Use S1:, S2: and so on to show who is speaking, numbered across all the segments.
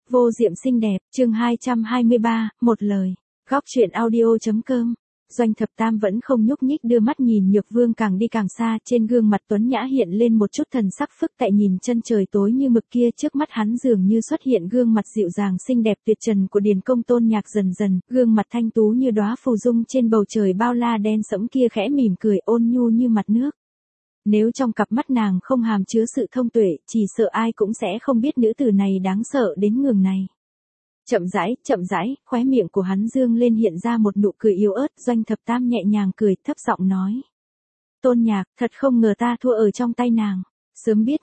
S1: Vô Diệm xinh đẹp, chương 223, một lời. Góc truyện audio.com. Doanh Thập Tam vẫn không nhúc nhích, đưa mắt nhìn Nhược Vương càng đi càng xa, trên gương mặt tuấn nhã hiện lên một chút thần sắc phức tại, nhìn chân trời tối như mực kia trước mắt hắn dường như xuất hiện gương mặt dịu dàng xinh đẹp tuyệt trần của Điền Công Tôn Nhạc, dần dần, gương mặt thanh tú như đóa phù dung trên bầu trời bao la đen sẫm kia khẽ mỉm cười ôn nhu như mặt nước. Nếu trong cặp mắt nàng không hàm chứa sự thông tuệ, chỉ sợ ai cũng sẽ không biết nữ tử này đáng sợ đến nhường này. Chậm rãi, khóe miệng của hắn dương lên hiện ra một nụ cười yếu ớt, Doanh Thập Tam nhẹ nhàng cười, thấp giọng nói. Tôn Nhạc, thật không ngờ ta thua ở trong tay nàng. Sớm biết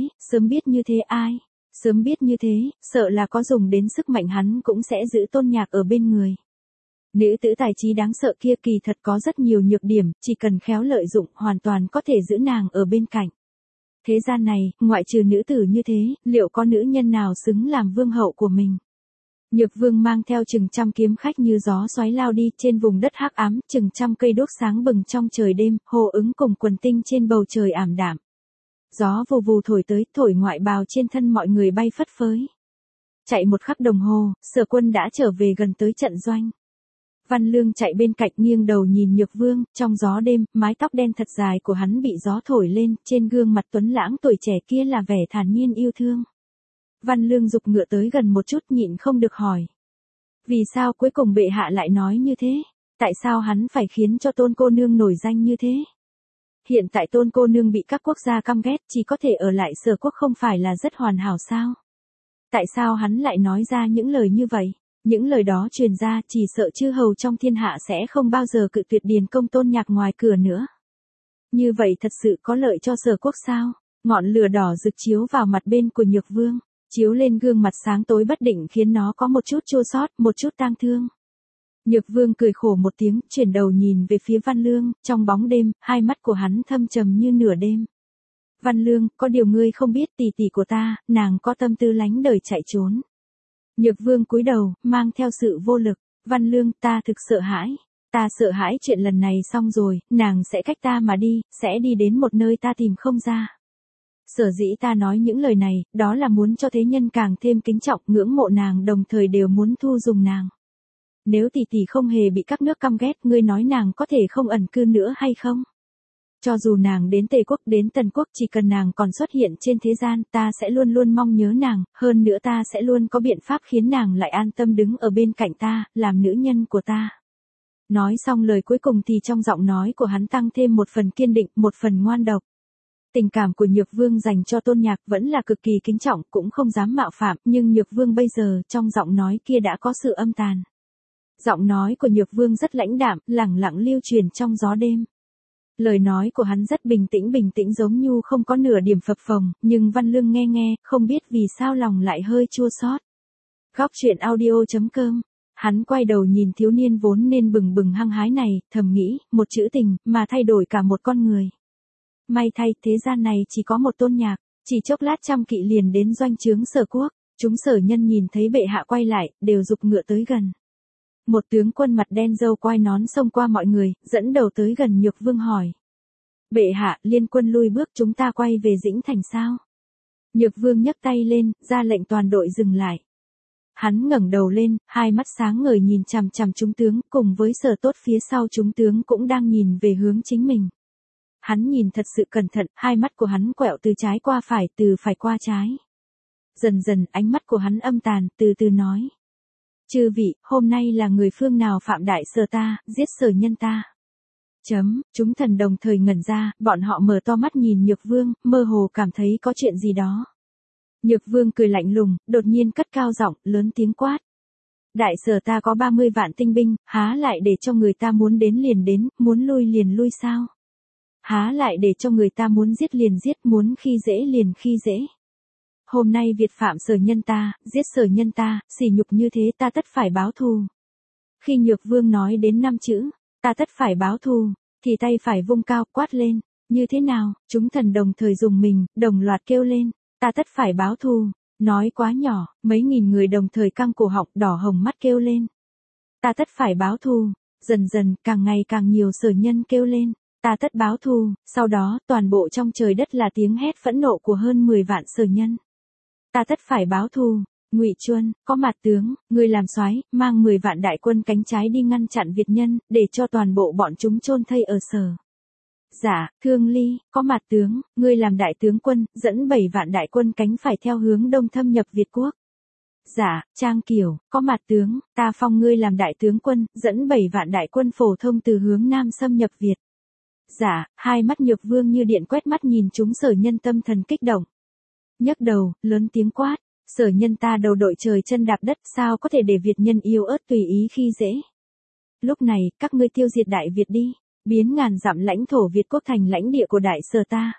S1: như thế ai? Sớm biết như thế, sợ là có dùng đến sức mạnh hắn cũng sẽ giữ Tôn Nhạc ở bên người. Nữ tử tài trí đáng sợ kia kỳ thật có rất nhiều nhược điểm, chỉ cần khéo lợi dụng hoàn toàn có thể giữ nàng ở bên cạnh. Thế gian này, ngoại trừ nữ tử như thế, liệu có nữ nhân nào xứng làm vương hậu của mình? Nhược Vương mang theo chừng trăm kiếm khách như gió xoáy lao đi trên vùng đất hắc ám, chừng trăm cây đuốc sáng bừng trong trời đêm, hô ứng cùng quần tinh trên bầu trời ảm đạm. Gió vù vù thổi tới, thổi ngoại bào trên thân mọi người bay phất phới. Chạy một khắc đồng hồ, Sở Quân đã trở về gần tới trận doanh. Văn Lương chạy bên cạnh nghiêng đầu nhìn Nhược Vương, trong gió đêm, mái tóc đen thật dài của hắn bị gió thổi lên, trên gương mặt tuấn lãng tuổi trẻ kia là vẻ thản nhiên yêu thương. Văn Lương giục ngựa tới gần một chút, nhịn không được hỏi. Vì sao cuối cùng bệ hạ lại nói như thế? Tại sao hắn phải khiến cho Tôn cô nương nổi danh như thế? Hiện tại Tôn cô nương bị các quốc gia căm ghét, chỉ có thể ở lại Sở quốc không phải là rất hoàn hảo sao? Tại sao hắn lại nói ra những lời như vậy? Những lời đó truyền ra, chỉ sợ chư hầu trong thiên hạ sẽ không bao giờ cự tuyệt Điền Công Tôn Nhạc ngoài cửa nữa. Như vậy thật sự có lợi cho Sở quốc sao? Ngọn lửa đỏ rực chiếu vào mặt bên của Nhược Vương, chiếu lên gương mặt sáng tối bất định khiến nó có một chút chua xót, một chút tang thương. Nhược Vương cười khổ một tiếng, chuyển đầu nhìn về phía Văn Lương, trong bóng đêm, hai mắt của hắn thâm trầm như nửa đêm. Văn Lương, có điều ngươi không biết, tỷ tỷ của ta, nàng có tâm tư lánh đời chạy trốn. Nhược Vương cúi đầu, mang theo sự vô lực. Văn Lương, ta thực sợ hãi. Ta sợ hãi chuyện lần này xong rồi, nàng sẽ cách ta mà đi, sẽ đi đến một nơi ta tìm không ra. Sở dĩ ta nói những lời này, đó là muốn cho thế nhân càng thêm kính trọng, ngưỡng mộ nàng, đồng thời đều muốn thu dùng nàng. Nếu tỷ tỷ không hề bị các nước căm ghét, ngươi nói nàng có thể không ẩn cư nữa hay không? Cho dù nàng đến Tề quốc, đến Tần quốc, chỉ cần nàng còn xuất hiện trên thế gian, ta sẽ luôn luôn mong nhớ nàng, hơn nữa ta sẽ luôn có biện pháp khiến nàng lại an tâm đứng ở bên cạnh ta, làm nữ nhân của ta. Nói xong lời cuối cùng thì trong giọng nói của hắn tăng thêm một phần kiên định, một phần ngoan độc. Tình cảm của Nhược Vương dành cho Tôn Nhạc vẫn là cực kỳ kính trọng, cũng không dám mạo phạm, nhưng Nhược Vương bây giờ, trong giọng nói kia đã có sự âm tàn. Giọng nói của Nhược Vương rất lãnh đạm, lẳng lặng lưu truyền trong gió đêm. Lời nói của hắn rất bình tĩnh giống như không có nửa điểm phập phồng, nhưng Văn Lương nghe, không biết vì sao lòng lại hơi chua xót. Góc truyện audio.com. Hắn quay đầu nhìn thiếu niên vốn nên bừng bừng hăng hái này, thầm nghĩ, một chữ tình, mà thay đổi cả một con người. May thay, thế gian này chỉ có một Tôn Nhạc, chỉ chốc lát trăm kỵ liền đến doanh trướng Sở quốc, chúng sở nhân nhìn thấy bệ hạ quay lại, đều giục ngựa tới gần. Một tướng quân mặt đen râu quai nón xông qua mọi người, dẫn đầu tới gần Nhược Vương hỏi. Bệ hạ, liên quân lui bước, chúng ta quay về Dĩnh Thành sao? Nhược Vương nhấc tay lên, ra lệnh toàn đội dừng lại. Hắn ngẩng đầu lên, hai mắt sáng ngời nhìn chằm chằm chúng tướng, cùng với Sở Tốt phía sau chúng tướng cũng đang nhìn về hướng chính mình. Hắn nhìn thật sự cẩn thận, hai mắt của hắn quẹo từ trái qua phải, từ phải qua trái. Dần dần, ánh mắt của hắn âm tàn, từ từ nói. Chư vị, hôm nay là người phương nào phạm đại Sở ta, giết Sở nhân ta? Chúng thần đồng thời ngẩn ra, bọn họ mở to mắt nhìn Nhược Vương, mơ hồ cảm thấy có chuyện gì đó. Nhược Vương cười lạnh lùng, đột nhiên cất cao giọng, lớn tiếng quát. Đại Sở ta có 30 vạn tinh binh, há lại để cho người ta muốn đến liền đến, muốn lui liền lui sao? Há lại để cho người ta muốn giết liền giết, muốn khi dễ liền khi dễ. Hôm nay Việt phạm Sở nhân ta, giết Sở nhân ta, sỉ nhục như thế ta tất phải báo thù. Khi Nhược Vương nói đến 5 chữ, ta tất phải báo thù, thì tay phải vung cao, quát lên. Như thế nào? Chúng thần đồng thời dùng mình, đồng loạt kêu lên. Ta tất phải báo thù. Nói quá nhỏ, mấy nghìn người đồng thời căng cổ họng, đỏ hồng mắt kêu lên. Ta tất phải báo thù. Dần dần, càng ngày càng nhiều sở nhân kêu lên. Ta tất báo thù. Sau đó, toàn bộ trong trời đất là tiếng hét phẫn nộ của hơn 10 vạn sở nhân. Ta tất phải báo thù. Ngụy Chuân, có mặt tướng, ngươi làm soái, mang 10 vạn đại quân cánh trái đi ngăn chặn Việt nhân, để cho toàn bộ bọn chúng chôn thây ở Sở. Dạ, Thương Ly, có mặt tướng, ngươi làm đại tướng quân, dẫn 7 vạn đại quân cánh phải theo hướng đông thâm nhập Việt quốc. Dạ, Trang Kiều, có mặt tướng, ta phong ngươi làm đại tướng quân, dẫn 7 vạn đại quân phổ thông từ hướng nam xâm nhập Việt. Dạ, hai mắt Nhược Vương như điện quét mắt nhìn chúng Sở Nhân tâm thần kích động. Nhấc đầu, lớn tiếng quát, Sở Nhân ta đầu đội trời chân đạp đất, sao có thể để Việt nhân yêu ớt tùy ý khi dễ. Lúc này, các ngươi tiêu diệt Đại Việt đi, biến ngàn dặm lãnh thổ Việt quốc thành lãnh địa của Đại Sở ta.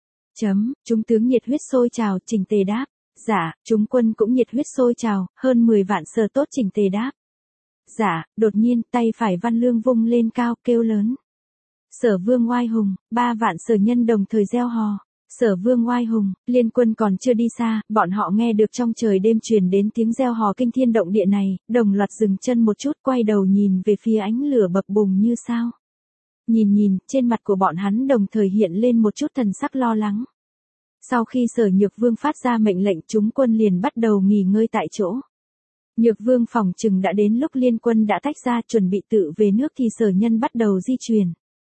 S1: Chúng tướng nhiệt huyết sôi trào, chỉnh tề đáp. Dạ, chúng quân cũng nhiệt huyết sôi trào, hơn 10 vạn Sở tốt chỉnh tề đáp. Dạ, đột nhiên, tay phải Văn Lương vung lên cao, kêu lớn. Sở Vương oai hùng, 3 vạn Sở Nhân đồng thời reo hò. Sở Vương oai hùng, liên quân còn chưa đi xa, bọn họ nghe được trong trời đêm truyền đến tiếng reo hò kinh thiên động địa này, đồng loạt dừng chân một chút, quay đầu nhìn về phía ánh lửa bập bùng như sao. Nhìn, trên mặt của bọn hắn đồng thời hiện lên một chút thần sắc lo lắng. Sau khi Sở Nhược Vương phát ra mệnh lệnh, chúng quân liền bắt đầu nghỉ ngơi tại chỗ. Nhược Vương phỏng chừng đã đến lúc liên quân đã tách ra chuẩn bị tự về nước thì Sở Nhân bắt đầu di chuyển.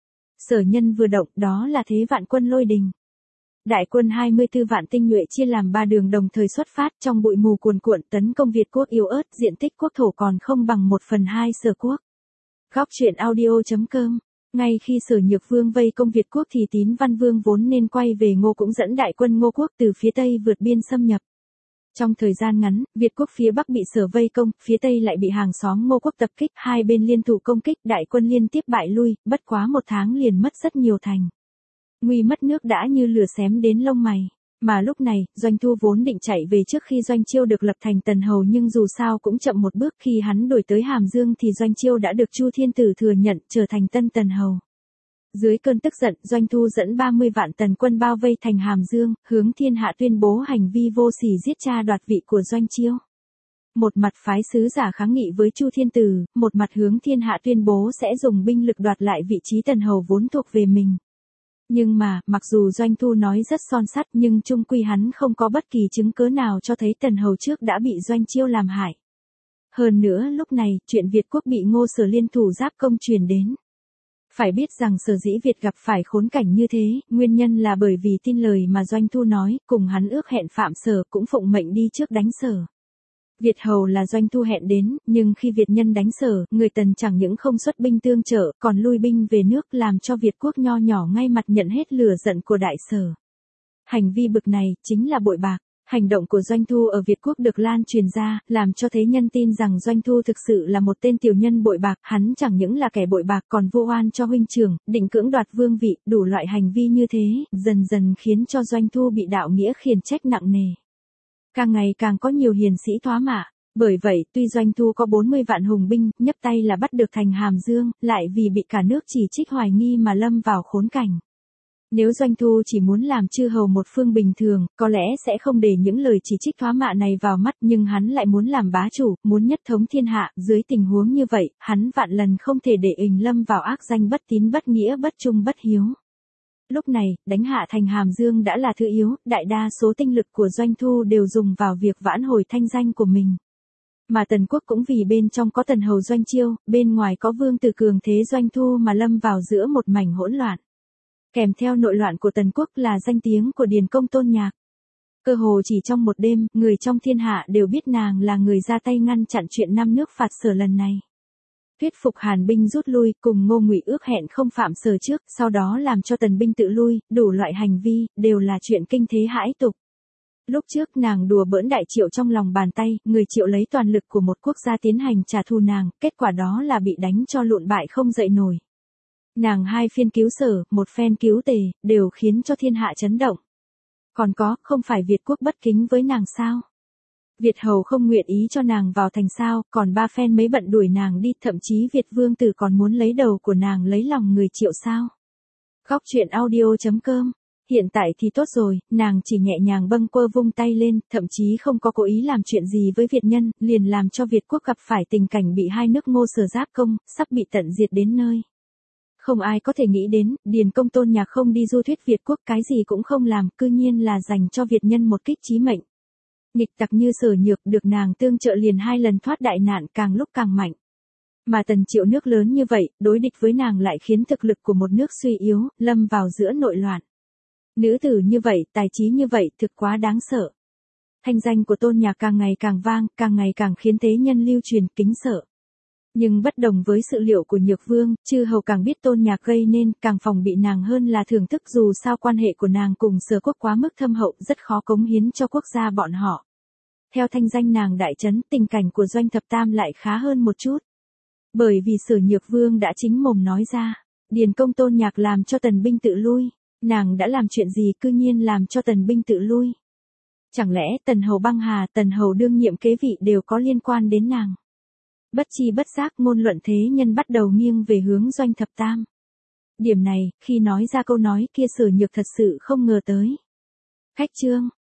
S1: Sở Nhân vừa động, đó là thế vạn quân lôi đình. Đại quân 24 vạn tinh nhuệ chia làm 3 đường đồng thời xuất phát, trong bụi mù cuồn cuộn tấn công Việt quốc yếu ớt, diện tích quốc thổ còn không bằng 1/2 Sở quốc. Góc truyện audio.com. Ngay khi Sở Nhược Vương vây công Việt quốc thì Tín Văn Vương vốn nên quay về Ngô cũng dẫn đại quân Ngô quốc từ phía Tây vượt biên xâm nhập. Trong thời gian ngắn, Việt quốc phía Bắc bị Sở vây công, phía Tây lại bị hàng xóm Ngô quốc tập kích, hai bên liên thủ công kích, đại quân liên tiếp bại lui, bất quá 1 tháng liền mất rất nhiều thành. Nguy mất nước đã như lửa xém đến lông mày. Mà lúc này, Doanh Thu vốn định chạy về trước khi Doanh Chiêu được lập thành Tần Hầu nhưng dù sao cũng chậm một bước, khi hắn đổi tới Hàm Dương thì Doanh Chiêu đã được Chu Thiên Tử thừa nhận trở thành tân Tần Hầu. Dưới cơn tức giận, Doanh Thu dẫn 30 vạn tần quân bao vây thành Hàm Dương, hướng thiên hạ tuyên bố hành vi vô sỉ giết cha đoạt vị của Doanh Chiêu. Một mặt phái sứ giả kháng nghị với Chu Thiên Tử, một mặt hướng thiên hạ tuyên bố sẽ dùng binh lực đoạt lại vị trí Tần Hầu vốn thuộc về mình. Nhưng mà, mặc dù Doanh Thu nói rất son sắt nhưng chung quy hắn không có bất kỳ chứng cớ nào cho thấy Tần Hầu trước đã bị Doanh Chiêu làm hại. Hơn nữa lúc này, chuyện Việt quốc bị Ngô Sở liên thủ giáp công truyền đến. Phải biết rằng Sở dĩ Việt gặp phải khốn cảnh như thế, nguyên nhân là bởi vì tin lời mà Doanh Thu nói, cùng hắn ước hẹn phạm Sở cũng phụng mệnh đi trước đánh Sở. Việt hầu là Doanh Thu hẹn đến, nhưng khi Việt nhân đánh Sở, người Tần chẳng những không xuất binh tương trợ, còn lui binh về nước làm cho Việt quốc nho nhỏ ngay mặt nhận hết lửa giận của Đại Sở. Hành vi bực này, chính là bội bạc. Hành động của Doanh Thu ở Việt quốc được lan truyền ra, làm cho thế nhân tin rằng Doanh Thu thực sự là một tên tiểu nhân bội bạc, hắn chẳng những là kẻ bội bạc còn vu oan cho huynh trưởng, định cưỡng đoạt vương vị, đủ loại hành vi như thế, dần dần khiến cho Doanh Thu bị đạo nghĩa khiển trách nặng nề. Càng ngày càng có nhiều hiền sĩ thoá mạ. Bởi vậy, tuy Doanh Thu có 40 vạn hùng binh, nhấp tay là bắt được thành Hàm Dương, lại vì bị cả nước chỉ trích hoài nghi mà lâm vào khốn cảnh. Nếu Doanh Thu chỉ muốn làm chư hầu một phương bình thường, có lẽ sẽ không để những lời chỉ trích thoá mạ này vào mắt, nhưng hắn lại muốn làm bá chủ, muốn nhất thống thiên hạ, dưới tình huống như vậy, hắn vạn lần không thể để ình lâm vào ác danh bất tín bất nghĩa bất trung bất hiếu. Lúc này, đánh hạ thành Hàm Dương đã là thứ yếu, đại đa số tinh lực của Doanh Thu đều dùng vào việc vãn hồi thanh danh của mình. Mà Tần quốc cũng vì bên trong có Tần Hầu Doanh Chiêu, bên ngoài có Vương Tử cường thế Doanh Thu mà lâm vào giữa một mảnh hỗn loạn. Kèm theo nội loạn của Tần quốc là danh tiếng của Điền Công Tôn Nhạc. Cơ hồ chỉ trong một đêm, người trong thiên hạ đều biết nàng là người ra tay ngăn chặn chuyện 5 nước phạt Sở lần này. Thuyết phục Hàn binh rút lui, cùng Ngô Ngụy ước hẹn không phạm Sở trước, sau đó làm cho Tần binh tự lui, đủ loại hành vi, đều là chuyện kinh thế hãi tục. Lúc trước nàng đùa bỡn Đại Triệu trong lòng bàn tay, người Triệu lấy toàn lực của một quốc gia tiến hành trả thù nàng, kết quả đó là bị đánh cho lụn bại không dậy nổi. Nàng 2 phiên cứu Sở, 1 phen cứu Tề, đều khiến cho thiên hạ chấn động. Còn có, không phải Việt quốc bất kính với nàng sao? Việt hầu không nguyện ý cho nàng vào thành sao, còn 3 phen mấy bận đuổi nàng đi, thậm chí Việt vương tử còn muốn lấy đầu của nàng lấy lòng người Triệu sao? Góc truyện audio.com. Hiện tại thì tốt rồi, nàng chỉ nhẹ nhàng bâng quơ vung tay lên, thậm chí không có cố ý làm chuyện gì với Việt nhân, liền làm cho Việt quốc gặp phải tình cảnh bị 2 nước Ngô Sở giáp công, sắp bị tận diệt đến nơi. Không ai có thể nghĩ đến, Điền Công Tôn Nhạc không đi du thuyết Việt quốc, cái gì cũng không làm, cư nhiên là dành cho Việt nhân một kích chí mệnh. Nghịch tặc như Sở Nhược được nàng tương trợ liền 2 lần thoát đại nạn càng lúc càng mạnh. Mà Tần Triệu nước lớn như vậy, đối địch với nàng lại khiến thực lực của một nước suy yếu, lâm vào giữa nội loạn. Nữ tử như vậy, tài trí như vậy, thực quá đáng sợ. Thanh danh của Tôn Nhạc càng ngày càng vang, càng ngày càng khiến thế nhân lưu truyền kính sợ. Nhưng bất đồng với sự liệu của Nhược Vương, chư hầu càng biết Tôn Nhạc gây nên, càng phòng bị nàng hơn là thưởng thức, dù sao quan hệ của nàng cùng Sở quốc quá mức thâm hậu, rất khó cống hiến cho quốc gia bọn họ. Theo thanh danh nàng đại trấn, tình cảnh của Doanh Thập Tam lại khá hơn một chút. Bởi vì Sở Nhược Vương đã chính mồm nói ra, điền công Tôn Nhạc làm cho tần binh tự lui, nàng đã làm chuyện gì cư nhiên làm cho tần binh tự lui. Chẳng lẽ Tần hầu Băng Hà, Tần hầu đương nhiệm kế vị đều có liên quan đến nàng? Bất chi bất giác ngôn luận thế nhân bắt đầu nghiêng về hướng Doanh Thập Tam. Điểm này, khi nói ra câu nói kia Sở Nhược thật sự không ngờ tới. Khách trương,